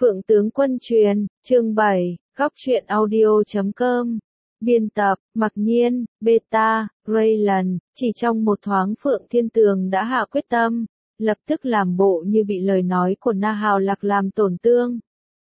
Phượng tướng quân truyền, chương 7, góc truyện audio.com. Biên tập, Mặc Nhiên, Beta, Raylan, chỉ trong một thoáng Phượng Thiên Tường đã hạ quyết tâm, lập tức làm bộ như bị lời nói của Na Hào Lạc làm tổn thương.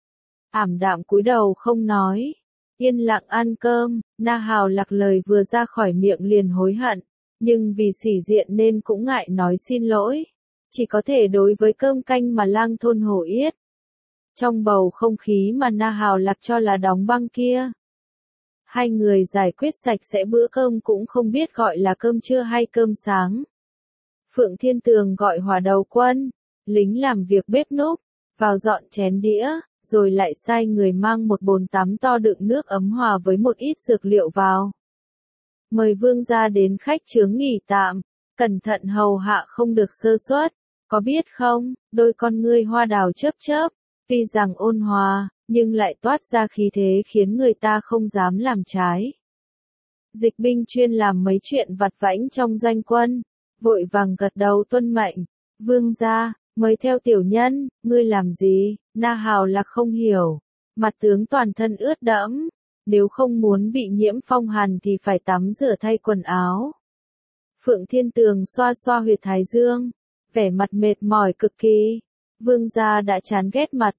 Ảm đạm cúi đầu không nói, yên lặng ăn cơm, Na Hào Lạc lời vừa ra khỏi miệng liền hối hận, nhưng vì sỉ diện nên cũng ngại nói xin lỗi, chỉ có thể đối với cơm canh mà lang thôn hổ yết. Trong bầu không khí mà Na Hào Lạc cho là đóng băng kia, hai người giải quyết sạch sẽ bữa cơm cũng không biết gọi là cơm trưa hay cơm sáng. Phượng Thiên Tường gọi hỏa đầu quân, lính làm việc bếp núc, vào dọn chén đĩa, rồi lại sai người mang một bồn tắm to đựng nước ấm hòa với một ít dược liệu vào. Mời vương gia đến khách chướng nghỉ tạm, cẩn thận hầu hạ không được sơ suất, có biết không? Đôi con ngươi hoa đào chớp chớp, tuy rằng ôn hòa, nhưng lại toát ra khí thế khiến người ta không dám làm trái. Dịch binh chuyên làm mấy chuyện vặt vãnh trong doanh quân, vội vàng gật đầu tuân mệnh. Vương gia, mới theo tiểu nhân, ngươi làm gì? Na Hào Lạc không hiểu, mặt tướng toàn thân ướt đẫm, nếu không muốn bị nhiễm phong hàn thì phải tắm rửa thay quần áo. Phượng Thiên Tường xoa xoa huyệt thái dương, vẻ mặt mệt mỏi cực kỳ. Vương gia đã chán ghét mặt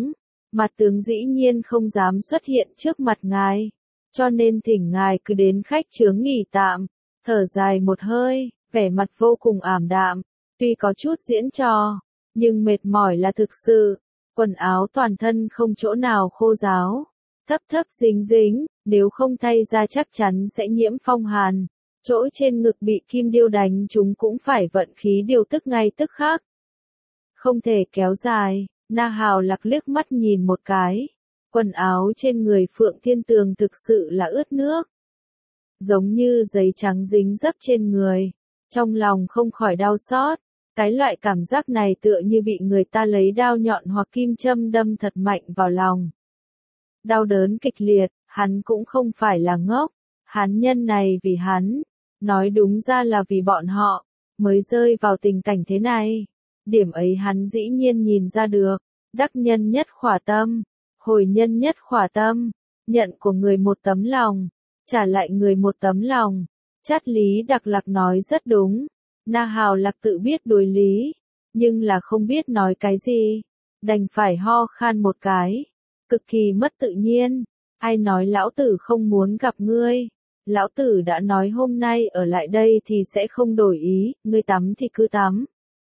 tướng dĩ nhiên không dám xuất hiện trước mặt ngài, cho nên thỉnh ngài cứ đến khách chướng nghỉ tạm. Thở dài một hơi, vẻ mặt vô cùng ảm đạm, tuy có chút diễn trò, nhưng mệt mỏi là thực sự. Quần áo toàn thân không chỗ nào khô ráo, thấp thấp dính dính, nếu không thay ra chắc chắn sẽ nhiễm phong hàn. Chỗ trên ngực bị kim điêu đánh chúng cũng phải vận khí điều tức ngay tức khắc. Không thể kéo dài, Na Hào Lạc liếc mắt nhìn một cái. Quần áo trên người Phượng Thiên Tường thực sự là ướt nước, giống như giấy trắng dính dấp trên người. Trong lòng không khỏi đau xót, cái loại cảm giác này tựa như bị người ta lấy đao nhọn hoặc kim châm đâm thật mạnh vào lòng. Đau đớn kịch liệt, hắn cũng không phải là ngốc, hán nhân này vì hắn, nói đúng ra là vì bọn họ, mới rơi vào tình cảnh thế này. Điểm ấy hắn dĩ nhiên nhìn ra được, đắc nhân nhất khỏa tâm, hồi nhân nhất khỏa tâm, nhận của người một tấm lòng, trả lại người một tấm lòng. Chát Lý Đặc Lạc nói rất đúng, Na Hào Lạc tự biết đối lý, nhưng là không biết nói cái gì, đành phải ho khan một cái, cực kỳ mất tự nhiên. Ai nói lão tử không muốn gặp ngươi? Lão tử đã nói hôm nay ở lại đây thì sẽ không đổi ý, ngươi tắm thì cứ tắm.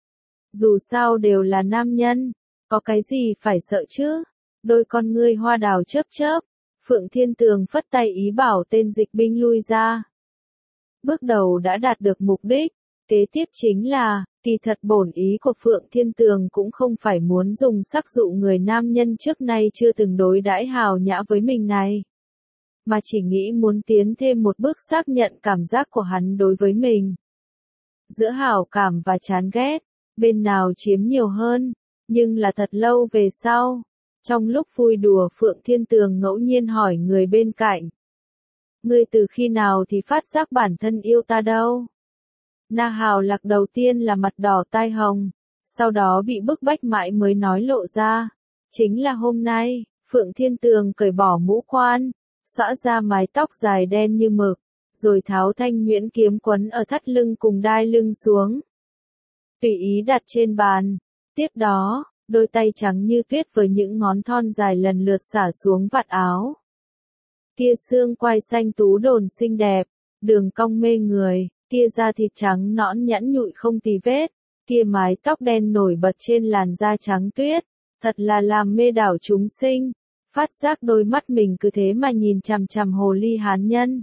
Dù sao đều là nam nhân, có cái gì phải sợ chứ? Đôi con ngươi hoa đào chớp chớp, Phượng Thiên Tường phất tay ý bảo tên dịch binh lui ra. Bước đầu đã đạt được mục đích, kế tiếp chính là, kỳ thật bổn ý của Phượng Thiên Tường cũng không phải muốn dùng sắc dụ người nam nhân trước nay chưa từng đối đãi hào nhã với mình này, mà chỉ nghĩ muốn tiến thêm một bước xác nhận cảm giác của hắn đối với mình. Giữa hảo cảm và chán ghét, bên nào chiếm nhiều hơn, nhưng là thật lâu về sau. Trong lúc vui đùa Phượng Thiên Tường ngẫu nhiên hỏi người bên cạnh. Ngươi từ khi nào thì phát giác bản thân yêu ta đâu? Na Hào Lạc đầu tiên là mặt đỏ tai hồng, sau đó bị bức bách mãi mới nói lộ ra. Chính là hôm nay, Phượng Thiên Tường cởi bỏ mũ quan, xõa ra mái tóc dài đen như mực, rồi tháo thanh nhuyễn kiếm quấn ở thắt lưng cùng đai lưng xuống. Tùy ý đặt trên bàn, tiếp đó, đôi tay trắng như tuyết với những ngón thon dài lần lượt xả xuống vạt áo. Kia xương quai xanh tú đồn xinh đẹp, đường cong mê người, kia da thịt trắng nõn nhẵn nhụi không tì vết, kia mái tóc đen nổi bật trên làn da trắng tuyết, thật là làm mê đảo chúng sinh. Phát giác đôi mắt mình cứ thế mà nhìn chằm chằm hồ ly hán nhân.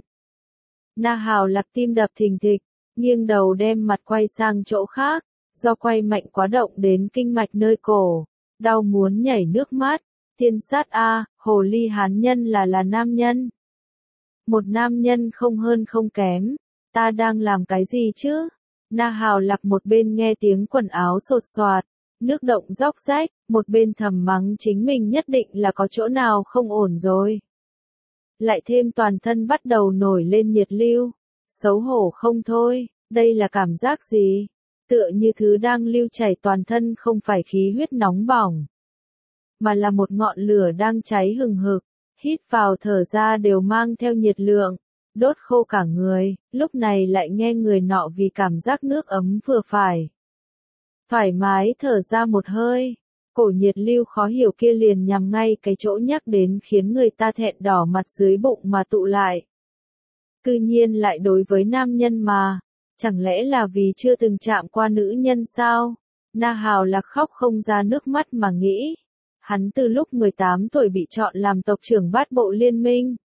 Na Hào Lạc tim đập thình thịch, nghiêng đầu đem mặt quay sang chỗ khác, do quay mạnh quá động đến kinh mạch nơi cổ, đau muốn nhảy nước mắt. Thiên sát a, hồ ly hán nhân là nam nhân. Một nam nhân không hơn không kém, ta đang làm cái gì chứ? Na Hào Lạc một bên nghe tiếng quần áo sột soạt, nước động róc rách, một bên thầm mắng chính mình nhất định là có chỗ nào không ổn rồi. Lại thêm toàn thân bắt đầu nổi lên nhiệt lưu, xấu hổ không thôi, đây là cảm giác gì? Tựa như thứ đang lưu chảy toàn thân không phải khí huyết nóng bỏng, mà là một ngọn lửa đang cháy hừng hực, hít vào thở ra đều mang theo nhiệt lượng, đốt khô cả người, lúc này lại nghe người nọ vì cảm giác nước ấm vừa phải. Thoải mái thở ra một hơi, cổ nhiệt lưu khó hiểu kia liền nhằm ngay cái chỗ nhắc đến khiến người ta thẹn đỏ mặt dưới bụng mà tụ lại. Cư nhiên lại đối với nam nhân mà, chẳng lẽ là vì chưa từng chạm qua nữ nhân sao? Na Hào Lạc khóc không ra nước mắt mà nghĩ. Hắn từ lúc 18 tuổi bị chọn làm tộc trưởng bát bộ liên minh.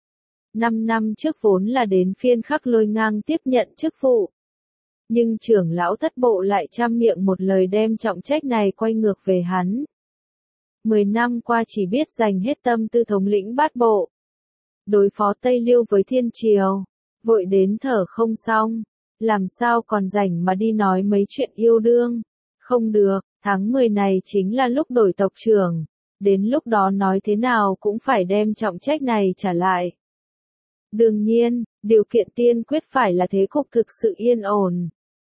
5 năm trước vốn là đến phiên Khắc Lôi Ngang tiếp nhận chức vụ. Nhưng trưởng lão thất bộ lại trăm miệng một lời đem trọng trách này quay ngược về hắn. 10 năm qua chỉ biết dành hết tâm tư thống lĩnh bát bộ. Đối phó Tây Liêu với Thiên Triều, vội đến thở không xong, làm sao còn rảnh mà đi nói mấy chuyện yêu đương. Không được, tháng 10 này chính là lúc đổi tộc trưởng, đến lúc đó nói thế nào cũng phải đem trọng trách này trả lại. Đương nhiên, điều kiện tiên quyết phải là thế cục thực sự yên ổn.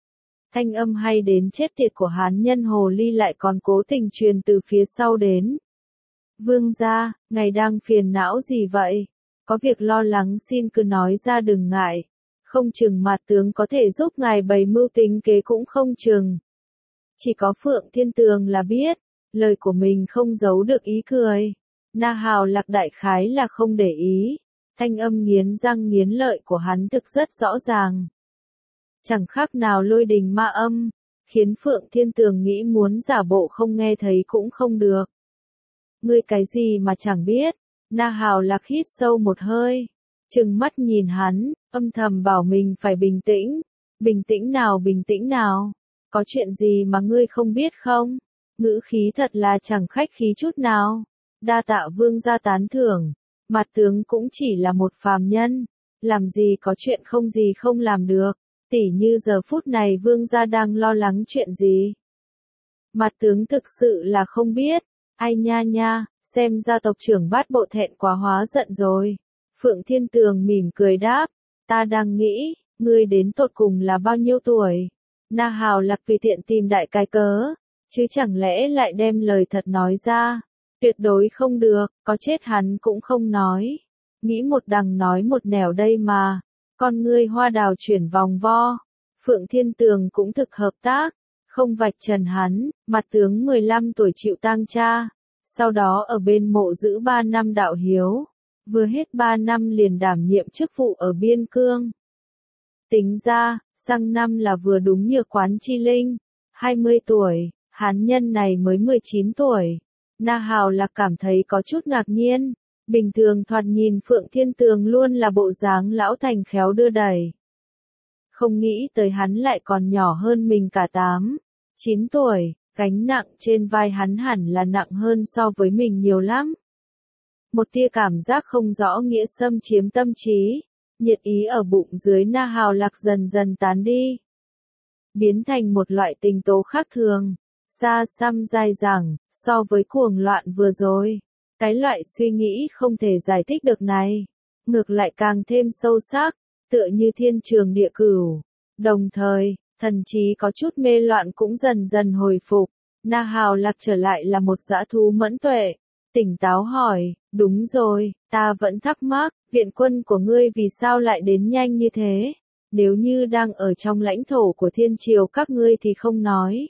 Thanh âm hay đến chết tiệt của Hán nhân hồ ly lại còn cố tình truyền từ phía sau đến. Vương gia, ngài đang phiền não gì vậy? Có việc lo lắng xin cứ nói ra đừng ngại. Không chừng Mạt tướng có thể giúp ngài bày mưu tính kế cũng không chừng. Chỉ có Phượng Thiên Tường là biết, lời của mình không giấu được ý cười. Na Hào Lạc đại khái là không để ý. Thanh âm nghiến răng nghiến lợi của hắn thực rất rõ ràng. Chẳng khác nào lôi đình ma âm, khiến Phượng Thiên Tường nghĩ muốn giả bộ không nghe thấy cũng không được. Ngươi cái gì mà chẳng biết? Na Hào Lạc hít sâu một hơi, trừng mắt nhìn hắn, âm thầm bảo mình phải bình tĩnh. Bình tĩnh nào bình tĩnh nào? Có chuyện gì mà ngươi không biết không? Ngữ khí thật là chẳng khách khí chút nào. Đa tạ vương gia tán thưởng, Mạt tướng cũng chỉ là một phàm nhân, làm gì có chuyện không gì không làm được, tỉ như giờ phút này vương gia đang lo lắng chuyện gì. Mạt tướng thực sự là không biết, ai nha nha, xem ra tộc trưởng bát bộ thẹn quá hóa giận rồi. Phượng Thiên Tường mỉm cười đáp, ta đang nghĩ, ngươi đến tột cùng là bao nhiêu tuổi? Na Hào Lạc tùy tiện tìm đại cái cớ, chứ chẳng lẽ lại đem lời thật nói ra. Tuyệt đối không được, có chết hắn cũng không nói. Nghĩ một đằng nói một nẻo đây mà. Con ngươi hoa đào chuyển vòng vo. Phượng Thiên Tường cũng thực hợp tác. Không vạch trần hắn, Mặt tướng 15 tuổi chịu tang cha. Sau đó ở bên mộ giữ 3 năm đạo hiếu. Vừa hết 3 năm liền đảm nhiệm chức vụ ở biên cương. Tính ra, sang năm là vừa đúng như Quán Chi Linh. 20 tuổi, hán nhân này mới 19 tuổi. Na Hào Lạc cảm thấy có chút ngạc nhiên, bình thường thoạt nhìn Phượng Thiên Tường luôn là bộ dáng lão thành khéo đưa đẩy. Không nghĩ tới hắn lại còn nhỏ hơn mình cả 8, 9 tuổi, gánh nặng trên vai hắn hẳn là nặng hơn so với mình nhiều lắm. Một tia cảm giác không rõ nghĩa xâm chiếm tâm trí, nhiệt ý ở bụng dưới Na Hào Lạc dần dần tán đi, biến thành một loại tình tố khác thường. Xa xăm dai dẳng, so với cuồng loạn vừa rồi, cái loại suy nghĩ không thể giải thích được này, ngược lại càng thêm sâu sắc, tựa như thiên trường địa cửu. Đồng thời, thần trí có chút mê loạn cũng dần dần hồi phục, Na Hào Lạc trở lại là một dã thú mẫn tuệ, tỉnh táo hỏi, đúng rồi, ta vẫn thắc mắc, viện quân của ngươi vì sao lại đến nhanh như thế, nếu như đang ở trong lãnh thổ của Thiên Triều các ngươi thì không nói.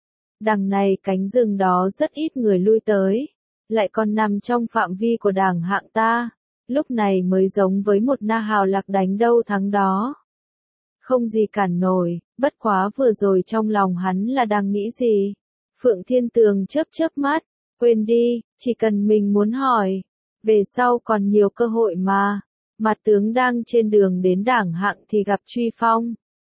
Đằng này cánh rừng đó rất ít người lui tới, lại còn nằm trong phạm vi của đảng hạng ta, lúc này mới giống với một Na Hào Lạc đánh đâu thắng đó. Không gì cản nổi, bất quá vừa rồi trong lòng hắn là đang nghĩ gì. Phượng Thiên Tường chớp chớp mắt, quên đi, chỉ cần mình muốn hỏi, về sau còn nhiều cơ hội mà. Mặt tướng đang trên đường đến đảng hạng thì gặp Truy Phong.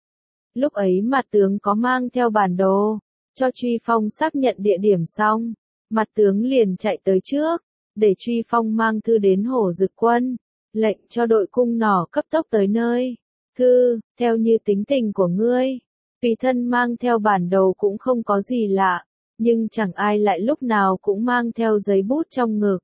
Lúc ấy mặt tướng có mang theo bản đồ. Cho Truy Phong xác nhận địa điểm xong, mặt tướng liền chạy tới trước, để Truy Phong mang thư đến Hổ Dực Quân, lệnh cho đội cung nỏ cấp tốc tới nơi. Thư, theo như tính tình của ngươi, tùy thân mang theo bản đồ cũng không có gì lạ, nhưng chẳng ai lại lúc nào cũng mang theo giấy bút trong ngực.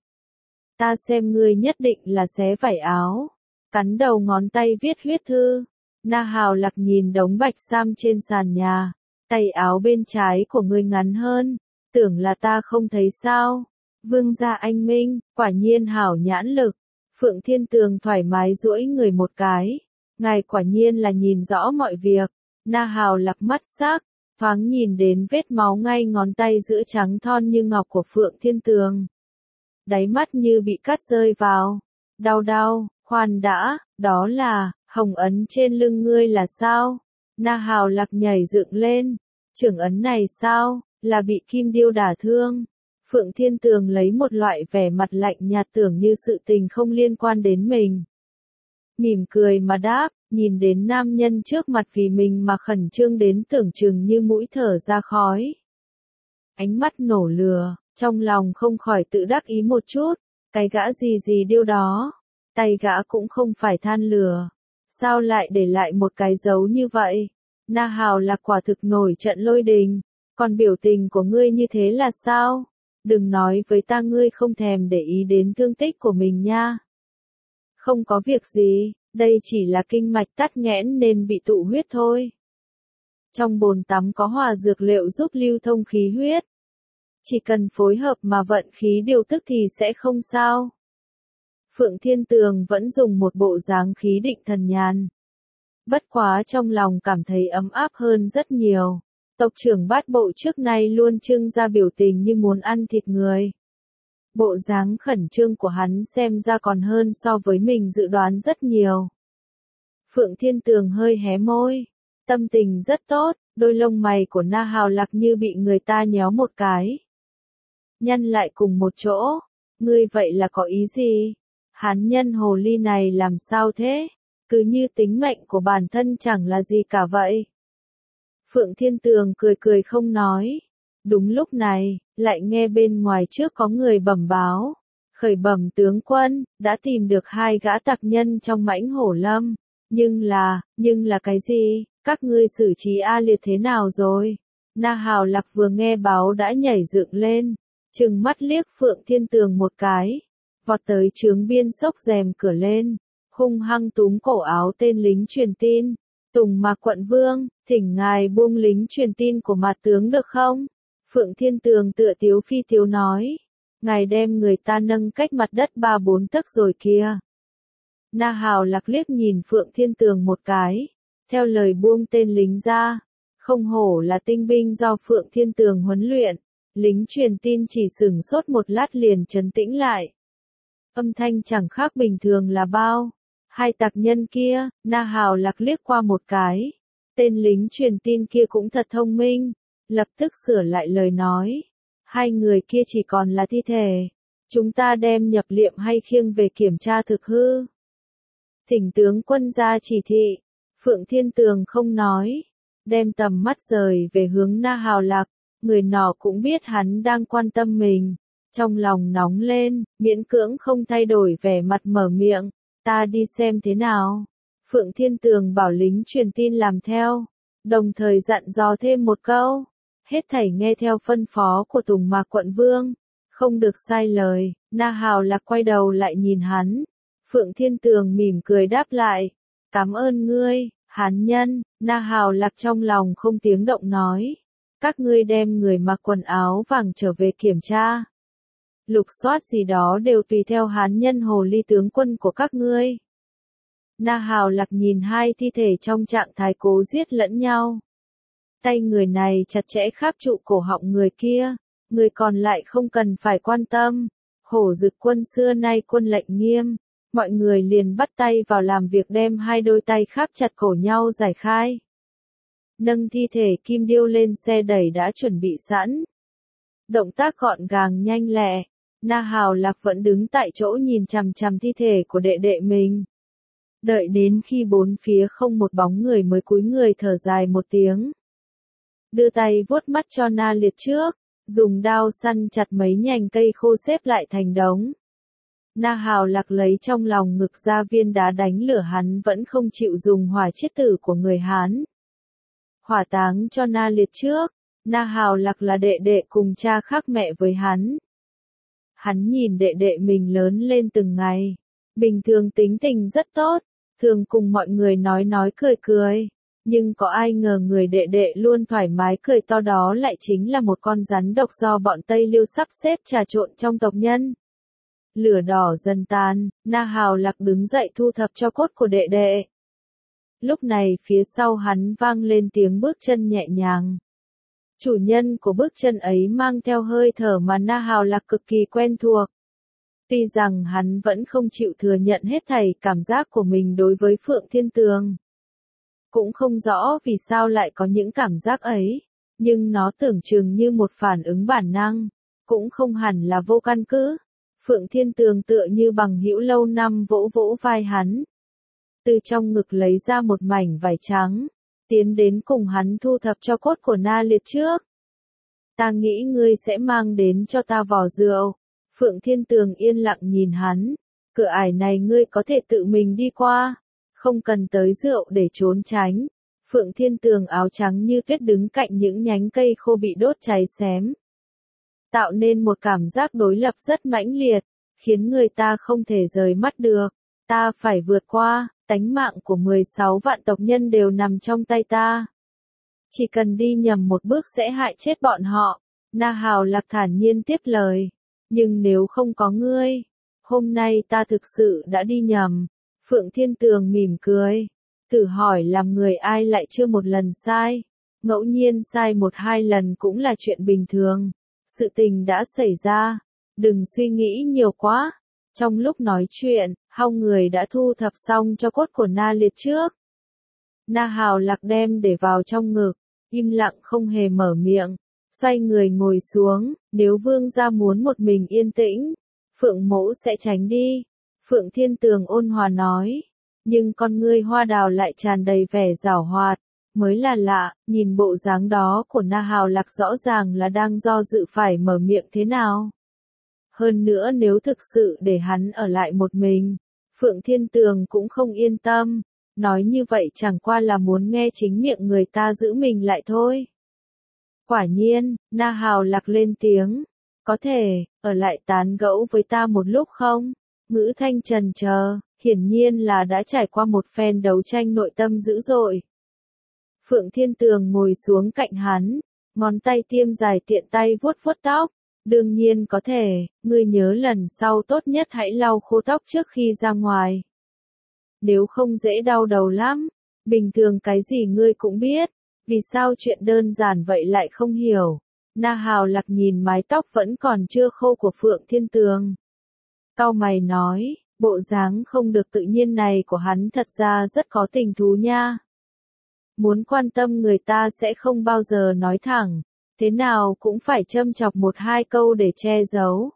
Ta xem ngươi nhất định là xé vải áo, cắn đầu ngón tay viết huyết thư. Na Hào Lạc nhìn đống bạch sam trên sàn nhà. Tay áo bên trái của ngươi ngắn hơn, tưởng là ta không thấy sao, Vương gia anh minh, quả nhiên hảo nhãn lực. Phượng Thiên Tường thoải mái duỗi người một cái. Ngài quả nhiên là nhìn rõ mọi việc. Na Hào Lạc mắt sắc, thoáng nhìn đến vết máu ngay ngón tay giữa trắng thon như ngọc của Phượng Thiên Tường. Đáy mắt như bị cắt rơi vào. Đau đau, khoan đã, đó là, hồng ấn trên lưng ngươi là sao? Na Hào Lạc nhảy dựng lên. Trưởng ấn này sao, là bị kim điêu đả thương. Phượng Thiên Tường lấy một loại vẻ mặt lạnh nhạt tưởng như sự tình không liên quan đến mình. Mỉm cười mà đáp, nhìn đến nam nhân trước mặt vì mình mà khẩn trương đến tưởng chừng như mũi thở ra khói. Ánh mắt nổ lửa, trong lòng không khỏi tự đắc ý một chút, cái gã gì gì điêu đó, tay gã cũng không phải than lửa. Sao lại để lại một cái dấu như vậy? Na Hào là quả thực nổi trận lôi đình, còn biểu tình của ngươi như thế là sao? Đừng nói với ta ngươi không thèm để ý đến thương tích của mình nha. Không có việc gì, đây chỉ là kinh mạch tắc nghẽn nên bị tụ huyết thôi. Trong bồn tắm có hòa dược liệu giúp lưu thông khí huyết. Chỉ cần phối hợp mà vận khí điều tức thì sẽ không sao. Phượng Thiên Tường vẫn dùng một bộ dáng khí định thần nhàn. Bất quá trong lòng cảm thấy ấm áp hơn rất nhiều. Tộc trưởng Bát Bộ trước nay luôn trưng ra biểu tình như muốn ăn thịt người. Bộ dáng khẩn trương của hắn xem ra còn hơn so với mình dự đoán rất nhiều. Phượng Thiên Tường hơi hé môi. Tâm tình rất tốt, đôi lông mày của Na Hào Lạc như bị người ta nhéo một cái. Nhăn lại cùng một chỗ. Ngươi vậy là có ý gì? Hán nhân hồ ly này làm sao thế? Cứ như tính mệnh của bản thân chẳng là gì cả vậy. Phượng Thiên Tường cười cười không nói. Đúng lúc này, lại nghe bên ngoài trước có người bẩm báo. Khởi bẩm tướng quân, đã tìm được 2 gã tặc nhân trong mãnh hổ lâm. Nhưng là cái gì? Các ngươi xử trí A Liệt thế nào rồi? Na Hào Lạc vừa nghe báo đã nhảy dựng lên. Trừng mắt liếc Phượng Thiên Tường một cái. Vọt tới trướng biên xốc rèm cửa lên. Hung hăng túm cổ áo tên lính truyền tin. Tùng Mạc quận vương, thỉnh ngài buông lính truyền tin của mặt tướng được không? Phượng Thiên Tường tựa tiếu phi tiếu nói. Ngài đem người ta nâng cách mặt đất 3-4 tấc rồi kìa. Na Hào Lạc liếc nhìn Phượng Thiên Tường một cái. Theo lời buông tên lính ra. Không hổ là tinh binh do Phượng Thiên Tường huấn luyện. Lính truyền tin chỉ sửng sốt một lát liền trấn tĩnh lại. Âm thanh chẳng khác bình thường là bao. 2 tặc nhân kia, Na Hào Lạc liếc qua một cái. Tên lính truyền tin kia cũng thật thông minh. Lập tức sửa lại lời nói. 2 người kia chỉ còn là thi thể. Chúng ta đem nhập liệm hay khiêng về kiểm tra thực hư. Thỉnh tướng quân ra chỉ thị. Phượng Thiên Tường không nói. Đem tầm mắt rời về hướng Na Hào Lạc. Người nọ cũng biết hắn đang quan tâm mình. Trong lòng nóng lên, miễn cưỡng không thay đổi vẻ mặt mở miệng. Ta đi xem thế nào. Phượng Thiên Tường bảo lính truyền tin làm theo. Đồng thời dặn dò thêm một câu. Hết thảy nghe theo phân phó của Tùng Mạc quận vương. Không được sai lời. Na Hào Lạc quay đầu lại nhìn hắn. Phượng Thiên Tường mỉm cười đáp lại. Cảm ơn ngươi, hán nhân. Na Hào Lạc trong lòng không tiếng động nói. Các ngươi đem người mặc quần áo vàng trở về kiểm tra. Lục soát gì đó đều tùy theo hán nhân hồ ly tướng quân của các ngươi. Na Hào Lạc nhìn 2 thi thể trong trạng thái cố giết lẫn nhau. Tay người này chặt chẽ kháp trụ cổ họng người kia. Người còn lại không cần phải quan tâm. Hổ Dực quân xưa nay quân lệnh nghiêm. Mọi người liền bắt tay vào làm việc đem 2 đôi tay kháp chặt cổ nhau giải khai. Nâng thi thể kim điêu lên xe đẩy đã chuẩn bị sẵn. Động tác gọn gàng nhanh lẹ. Na Hào Lạc vẫn đứng tại chỗ nhìn chằm chằm thi thể của đệ đệ mình. Đợi đến khi 4 phía không một bóng người mới cúi người thở dài một tiếng. Đưa tay vuốt mắt cho Na Liệt trước, dùng đao săn chặt mấy nhành cây khô xếp lại thành đống. Na Hào Lạc lấy trong lòng ngực ra viên đá đánh lửa hắn vẫn không chịu dùng hỏa chiết tử của người Hán. Hỏa táng cho Na Liệt trước, Na Hào Lạc là đệ đệ cùng cha khác mẹ với hắn. Hắn nhìn đệ đệ mình lớn lên từng ngày. Bình thường tính tình rất tốt, thường cùng mọi người nói cười cười. Nhưng có ai ngờ người đệ đệ luôn thoải mái cười to đó lại chính là một con rắn độc do bọn Tây Liêu sắp xếp trà trộn trong tộc nhân. Lửa đỏ dần tàn, Na Hào Lạc đứng dậy thu thập cho cốt của đệ đệ. Lúc này phía sau hắn vang lên tiếng bước chân nhẹ nhàng. Chủ nhân của bước chân ấy mang theo hơi thở mà Na Hào Lạc cực kỳ quen thuộc. Tuy rằng hắn vẫn không chịu thừa nhận hết thảy cảm giác của mình đối với Phượng Thiên Tường. Cũng không rõ vì sao lại có những cảm giác ấy, nhưng nó tưởng chừng như một phản ứng bản năng, cũng không hẳn là vô căn cứ. Phượng Thiên Tường tựa như bằng hữu lâu năm vỗ vỗ vai hắn. Từ trong ngực lấy ra một mảnh vải trắng, tiến đến cùng hắn thu thập cho cốt của Na Liệt trước. Ta nghĩ ngươi sẽ mang đến cho ta vò rượu. Phượng Thiên Tường yên lặng nhìn hắn, cửa ải này ngươi có thể tự mình đi qua, không cần tới rượu để trốn tránh. Phượng Thiên Tường áo trắng như tuyết đứng cạnh những nhánh cây khô bị đốt cháy xém, tạo nên một cảm giác đối lập rất mãnh liệt, khiến người ta không thể rời mắt được. Ta phải vượt qua, tánh mạng của 16 vạn tộc nhân đều nằm trong tay ta. Chỉ cần đi nhầm một bước sẽ hại chết bọn họ. Na Hào Lạc thản nhiên tiếp lời. Nhưng nếu không có ngươi, hôm nay ta thực sự đã đi nhầm. Phượng Thiên Tường mỉm cười. Thử hỏi làm người ai lại chưa một lần sai. Ngẫu nhiên sai 1-2 lần cũng là chuyện bình thường. Sự tình đã xảy ra. Đừng suy nghĩ nhiều quá. Trong lúc nói chuyện, hai người đã thu thập xong cho cốt của Na Liệt trước. Na Hào Lạc đem để vào trong ngực, im lặng không hề mở miệng, xoay người ngồi xuống. Nếu vương gia muốn một mình yên tĩnh, Phượng mẫu sẽ tránh đi. Phượng Thiên Tường ôn hòa nói, nhưng con ngươi hoa đào lại tràn đầy vẻ giảo hoạt, mới là lạ. Nhìn bộ dáng đó của Na Hào Lạc rõ ràng là đang do dự phải mở miệng thế nào. Hơn nữa nếu thực sự để hắn ở lại một mình, Phượng Thiên Tường cũng không yên tâm. Nói như vậy chẳng qua là muốn nghe chính miệng người ta giữ mình lại thôi. Quả nhiên, Na Hào Lạc lên tiếng. Có thể, ở lại tán gẫu với ta một lúc không? Ngữ thanh trần chờ, hiển nhiên là đã trải qua một phen đấu tranh nội tâm dữ dội. Phượng Thiên Tường ngồi xuống cạnh hắn, ngón tay tiêm dài tiện tay vuốt vuốt tóc. Đương nhiên có thể, ngươi nhớ lần sau tốt nhất hãy lau khô tóc trước khi ra ngoài. Nếu không dễ đau đầu lắm. Bình thường cái gì ngươi cũng biết, vì sao chuyện đơn giản vậy lại không hiểu. Na Hào Lạc nhìn mái tóc vẫn còn chưa khô của Phượng Thiên Tường. Cau mày nói, bộ dáng không được tự nhiên này của hắn thật ra rất có tình thú nha. Muốn quan tâm người ta sẽ không bao giờ nói thẳng, thế nào cũng phải châm chọc 1-2 câu để che giấu.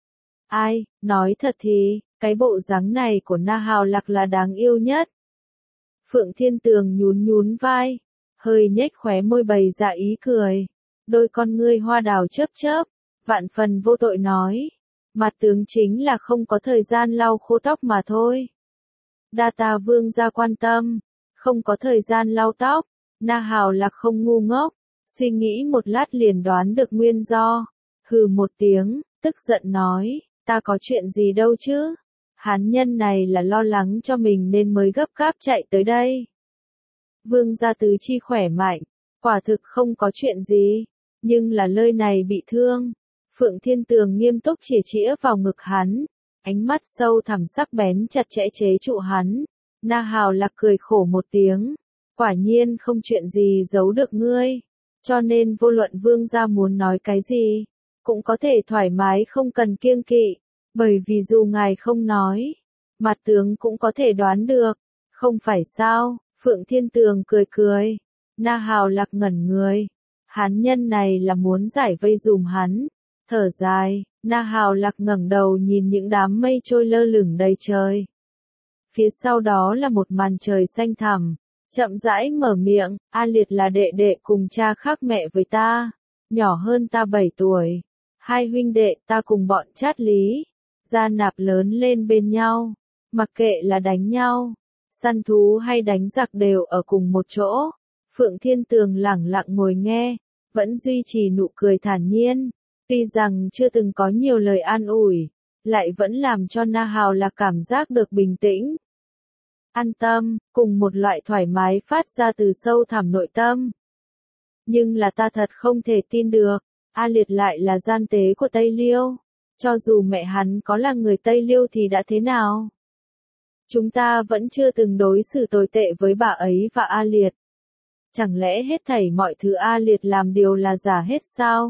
Ai, nói thật thì, cái bộ dáng này của Na Hào Lạc là đáng yêu nhất. Phượng Thiên Tường nhún nhún vai, hơi nhếch khóe môi bày ra ý cười. Đôi con ngươi hoa đào chớp chớp, vạn phần vô tội nói. Mặt tướng chính là không có thời gian lau khô tóc mà thôi. Đa tạ vương gia quan tâm, không có thời gian lau tóc. Na Hào Lạc không ngu ngốc, suy nghĩ một lát liền đoán được nguyên do. Hừ một tiếng, tức giận nói, ta có chuyện gì đâu chứ. Hán nhân này là lo lắng cho mình nên mới gấp gáp chạy tới đây. Vương gia tứ chi khỏe mạnh, quả thực không có chuyện gì, nhưng là nơi này bị thương. Phượng Thiên Tường nghiêm túc chĩa chĩa vào ngực hắn, ánh mắt sâu thẳm sắc bén chặt chẽ chế trụ hắn. Na Hào Lạc cười khổ một tiếng, quả nhiên không chuyện gì giấu được ngươi, cho nên vô luận vương gia muốn nói cái gì, cũng có thể thoải mái không cần kiêng kỵ, bởi vì dù ngài không nói, mặt tướng cũng có thể đoán được, không phải sao? Phượng Thiên Tường cười cười. Na Hào Lạc ngẩn người, hán nhân này là muốn giải vây dùm hắn. Thở dài, Na Hào Lạc ngẩng đầu nhìn những đám mây trôi lơ lửng đầy trời. Phía sau đó là một màn trời xanh thẳm, chậm rãi mở miệng, A Liệt là đệ đệ cùng cha khác mẹ với ta, nhỏ hơn ta 7 tuổi. Hai huynh đệ ta cùng bọn Chát Lý, gia nạp lớn lên bên nhau, mặc kệ là đánh nhau, săn thú hay đánh giặc đều ở cùng một chỗ. Phượng Thiên Tường lẳng lặng ngồi nghe, vẫn duy trì nụ cười thản nhiên, tuy rằng chưa từng có nhiều lời an ủi, lại vẫn làm cho Na Hào Lạc cảm giác được bình tĩnh. an tâm, cùng một loại thoải mái phát ra từ sâu thẳm nội tâm. Nhưng là ta thật không thể tin được, A Liệt lại là gian tế của Tây Liêu. Cho dù mẹ hắn có là người Tây Liêu thì đã thế nào? Chúng ta vẫn chưa từng đối xử tồi tệ với bà ấy và A Liệt. Chẳng lẽ hết thảy mọi thứ A Liệt làm đều là giả hết sao?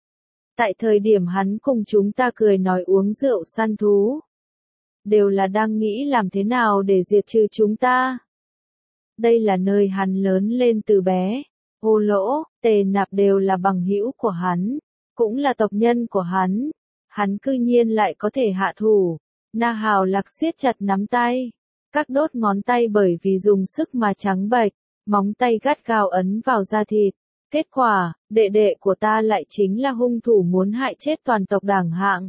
Tại thời điểm hắn cùng chúng ta cười nói uống rượu săn thú, đều là đang nghĩ làm thế nào để diệt trừ chúng ta. Đây là nơi hắn lớn lên từ bé. Ô Lỗ, Tề Nạp đều là bằng hữu của hắn, cũng là tộc nhân của hắn. Hắn cư nhiên lại có thể hạ thủ. Na Hào Lạc siết chặt nắm tay, các đốt ngón tay bởi vì dùng sức mà trắng bệch, móng tay gắt gao ấn vào da thịt. Kết quả, đệ đệ của ta lại chính là hung thủ muốn hại chết toàn tộc Đảng Hạng.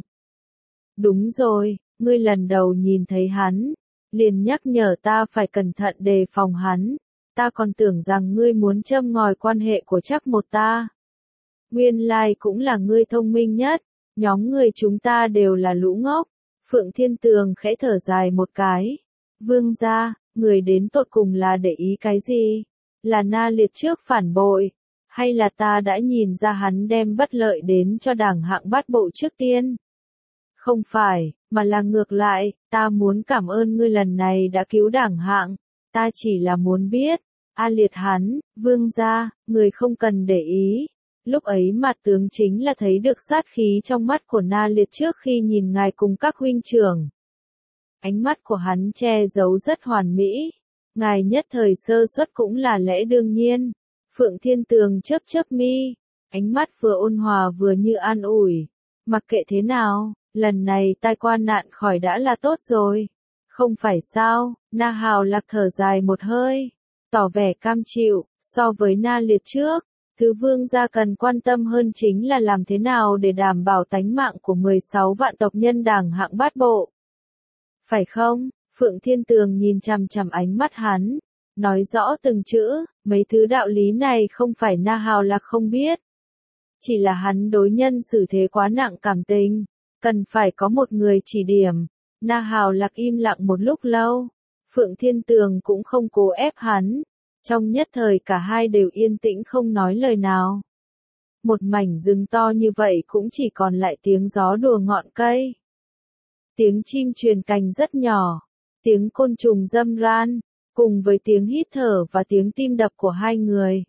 Đúng rồi, ngươi lần đầu nhìn thấy hắn, liền nhắc nhở ta phải cẩn thận đề phòng hắn. Ta còn tưởng rằng ngươi muốn châm ngòi quan hệ của Trác Một ta. Nguyên lai cũng là ngươi thông minh nhất, nhóm người chúng ta đều là lũ ngốc. Phượng Thiên Tường khẽ thở dài một cái. Vương gia, người đến tột cùng là để ý cái gì? Là Na Liệt trước phản bội, hay là ta đã nhìn ra hắn đem bất lợi đến cho Đảng Hạng Bát Bộ trước tiên? Không phải, mà là ngược lại, ta muốn cảm ơn ngươi lần này đã cứu Đảng Hạng. Ta chỉ là muốn biết, A Liệt hắn, vương gia, người không cần để ý. Lúc ấy mặt tướng chính là thấy được sát khí trong mắt của Na Liệt trước khi nhìn ngài cùng các huynh trưởng. Ánh mắt của hắn che giấu rất hoàn mỹ. Ngài nhất thời sơ suất cũng là lẽ đương nhiên. Phượng Thiên Tường chớp chớp mi, ánh mắt vừa ôn hòa vừa như an ủi. Mặc kệ thế nào, lần này tai qua nạn khỏi đã là tốt rồi. Không phải sao? Na Hào Lạc thở dài một hơi, tỏ vẻ cam chịu. So với Na Liệt trước, thứ vương gia cần quan tâm hơn chính là làm thế nào để đảm bảo tánh mạng của 16 vạn tộc nhân Đảng Hạng Bát Bộ. Phải không? Phượng Thiên Tường nhìn chằm chằm ánh mắt hắn, nói rõ từng chữ. Mấy thứ đạo lý này không phải Na Hào Lạc không biết, chỉ là hắn đối nhân xử thế quá nặng cảm tình, cần phải có một người chỉ điểm. Na Hào Lạc im lặng một lúc lâu, Phượng Thiên Tường cũng không cố ép hắn. Trong nhất thời cả hai đều yên tĩnh không nói lời nào. Một mảnh rừng to như vậy cũng chỉ còn lại tiếng gió đùa ngọn cây. Tiếng chim truyền cành rất nhỏ, tiếng côn trùng râm ran, cùng với tiếng hít thở và tiếng tim đập của hai người.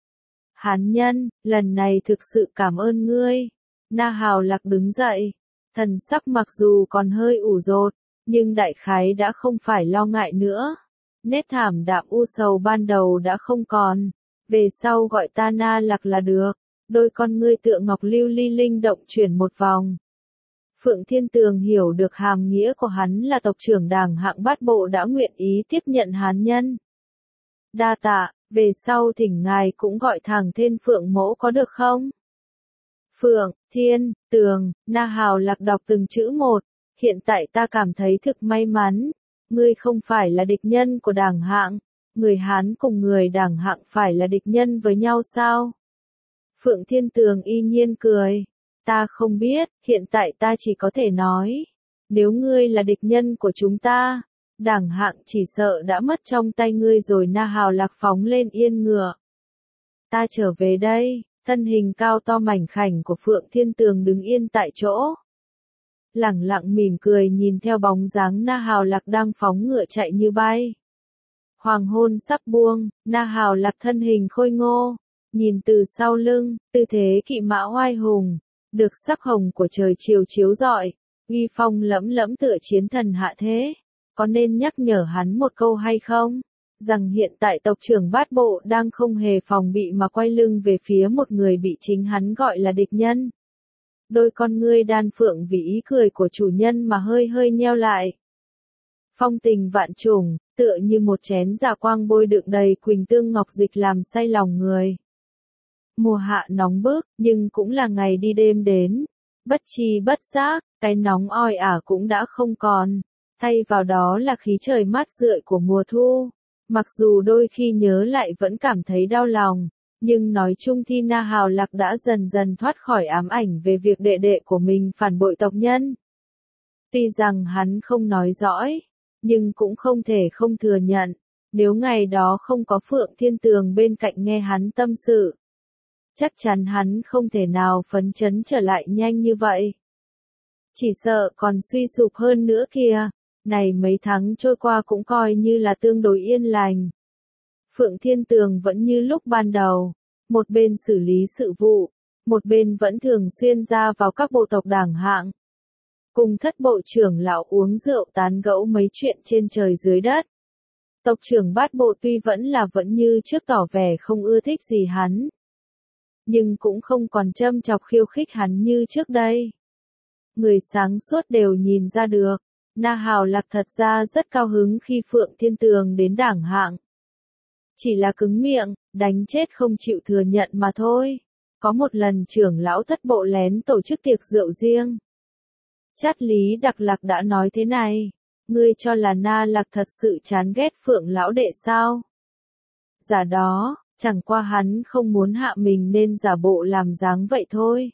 Hán nhân, lần này thực sự cảm ơn ngươi. Na Hào Lạc đứng dậy, thần sắc mặc dù còn hơi ủ rột, nhưng đại khái đã không phải lo ngại nữa. Nét thảm đạm u sầu ban đầu đã không còn, về sau gọi ta Na Lạc là được. Đôi con ngươi tựa ngọc lưu ly linh động chuyển một vòng. Phượng Thiên Tường hiểu được hàm nghĩa của hắn là tộc trưởng Đảng Hạng Bát Bộ đã nguyện ý tiếp nhận hán nhân. Đa tạ, về sau thỉnh ngài cũng gọi thẳng tên Phượng mỗ có được không? Phượng, Thiên, Tường, Na Hào Lạc đọc từng chữ một. Hiện tại ta cảm thấy thực may mắn. Ngươi không phải là địch nhân của Đảng Hạng. Người Hán cùng người Đảng Hạng phải là địch nhân với nhau sao? Phượng Thiên Tường y nhiên cười. Ta không biết, hiện tại ta chỉ có thể nói. Nếu ngươi là địch nhân của chúng ta, Đảng Hạng chỉ sợ đã mất trong tay ngươi rồi. Na Hào Lạc phóng lên yên ngựa. Ta trở về đây. Thân hình cao to mảnh khảnh của Phượng Thiên Tường đứng yên tại chỗ. Lẳng lặng mỉm cười nhìn theo bóng dáng Na Hào Lạc đang phóng ngựa chạy như bay. Hoàng hôn sắp buông, Na Hào Lạc thân hình khôi ngô, nhìn từ sau lưng, tư thế kỵ mã oai hùng, được sắc hồng của trời chiều chiếu rọi, uy phong lẫm lẫm tựa chiến thần hạ thế. Có nên nhắc nhở hắn một câu hay không? Rằng hiện tại tộc trưởng Bát Bộ đang không hề phòng bị mà quay lưng về phía một người bị chính hắn gọi là địch nhân. Đôi con ngươi đan phượng vì ý cười của chủ nhân mà hơi hơi nheo lại. Phong tình vạn trùng, tựa như một chén dạ quang bôi đựng đầy quỳnh tương ngọc dịch làm say lòng người. Mùa hạ nóng bức, nhưng cũng là ngày đi đêm đến. Bất chi bất giác, cái nóng oi ả cũng đã không còn. Thay vào đó là khí trời mát rượi của mùa thu. Mặc dù đôi khi nhớ lại vẫn cảm thấy đau lòng, nhưng nói chung thì Na Hào Lạc đã dần dần thoát khỏi ám ảnh về việc đệ đệ của mình phản bội tộc nhân. Tuy rằng hắn không nói rõ, nhưng cũng không thể không thừa nhận, nếu ngày đó không có Phượng Thiên Tường bên cạnh nghe hắn tâm sự, chắc chắn hắn không thể nào phấn chấn trở lại nhanh như vậy. Chỉ sợ còn suy sụp hơn nữa kìa. Này mấy tháng trôi qua cũng coi như là tương đối yên lành. Phượng Thiên Tường vẫn như lúc ban đầu, một bên xử lý sự vụ, một bên vẫn thường xuyên ra vào các bộ tộc đảng hạng. Cùng thất bộ trưởng lão uống rượu tán gẫu mấy chuyện trên trời dưới đất. Tộc trưởng Bát Bộ tuy vẫn như trước tỏ vẻ không ưa thích gì hắn, nhưng cũng không còn châm chọc khiêu khích hắn như trước đây. Người sáng suốt đều nhìn ra được, Na Hào Lạc thật ra rất cao hứng khi Phượng Thiên Tường đến đảng hạng. Chỉ là cứng miệng, đánh chết không chịu thừa nhận mà thôi. Có một lần trưởng lão thất bộ lén tổ chức tiệc rượu riêng. Chát Lý Đặc Lạc đã nói thế này, ngươi cho là Na Lạc thật sự chán ghét Phượng lão đệ sao? Giả đó, chẳng qua hắn không muốn hạ mình nên giả bộ làm dáng vậy thôi.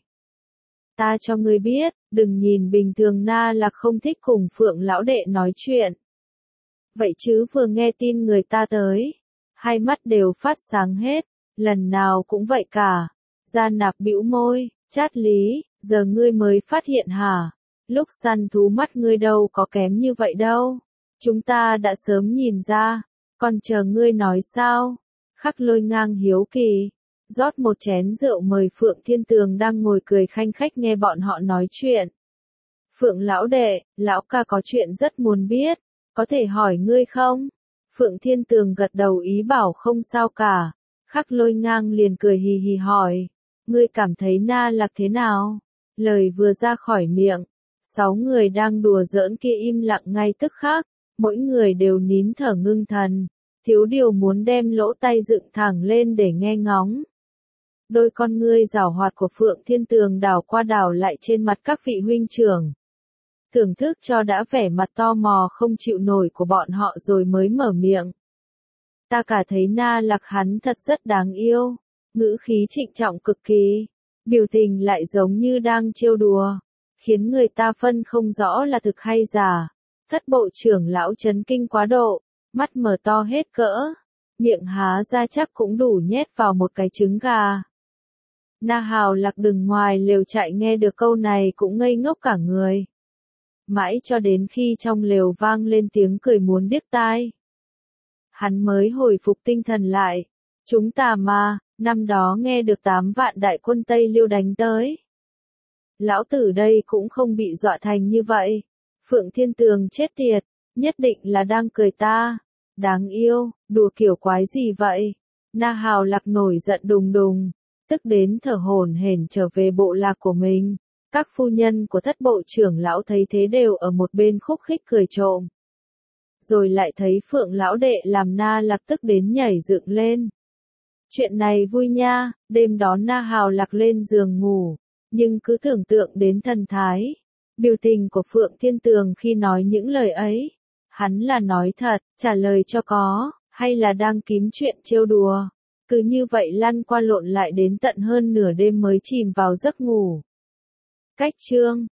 Ta cho ngươi biết, đừng nhìn bình thường Na Lạc không thích cùng Phượng lão đệ nói chuyện. Vậy chứ vừa nghe tin người ta tới, hai mắt đều phát sáng hết, lần nào cũng vậy cả. Gia Nạp bĩu môi, Chát Lý, giờ ngươi mới phát hiện hả? Lúc săn thú mắt ngươi đâu có kém như vậy đâu. Chúng ta đã sớm nhìn ra, còn chờ ngươi nói sao? Khắc Lôi ngang hiếu kỳ, rót một chén rượu mời Phượng Thiên Tường đang ngồi cười khanh khách nghe bọn họ nói chuyện. Phượng lão đệ, lão ca có chuyện rất muốn biết, có thể hỏi ngươi không? Phượng Thiên Tường gật đầu ý bảo không sao cả. Khắc Lôi ngang liền cười hì hì hỏi, ngươi cảm thấy Na Lạc thế nào? Lời vừa ra khỏi miệng, 6 người đang đùa giỡn kia im lặng ngay tức khắc, mỗi người đều nín thở ngưng thần, thiếu điều muốn đem lỗ tai dựng thẳng lên để nghe ngóng. Đôi con ngươi giảo hoạt của Phượng Thiên Tường đảo qua đảo lại trên mặt các vị huynh trưởng. Thưởng thức cho đã vẻ mặt to mò không chịu nổi của bọn họ rồi mới mở miệng. Ta cả thấy Na Lạc hắn thật rất đáng yêu, ngữ khí trịnh trọng cực kỳ, biểu tình lại giống như đang trêu đùa, khiến người ta phân không rõ là thực hay giả. Thất bộ trưởng lão chấn kinh quá độ, mắt mở to hết cỡ, miệng há ra chắc cũng đủ nhét vào một cái trứng gà. Na Hào Lạc đứng ngoài lều trại nghe được câu này cũng ngây ngốc cả người. Mãi cho đến khi trong lều vang lên tiếng cười muốn điếc tai, hắn mới hồi phục tinh thần lại. Chúng ta mà, năm đó nghe được 8 vạn đại quân Tây Liêu đánh tới. Lão tử đây cũng không bị dọa thành như vậy. Phượng Thiên Tường chết tiệt, nhất định là đang cười ta. Đáng yêu, đùa kiểu quái gì vậy? Na Hào Lạc nổi giận đùng đùng, tức đến thở hổn hển trở về bộ lạc của mình. Các phu nhân của thất bộ trưởng lão thấy thế đều ở một bên khúc khích cười trộm. Rồi lại thấy Phượng lão đệ làm Na Lạc tức đến nhảy dựng lên. Chuyện này vui nha, đêm đó Na Hào Lạc lên giường ngủ, nhưng cứ tưởng tượng đến thần thái, biểu tình của Phượng Thiên Tường khi nói những lời ấy. Hắn là nói thật, trả lời cho có, hay là đang kiếm chuyện trêu đùa. Cứ như vậy lăn qua lộn lại đến tận hơn nửa đêm mới chìm vào giấc ngủ. Cách chương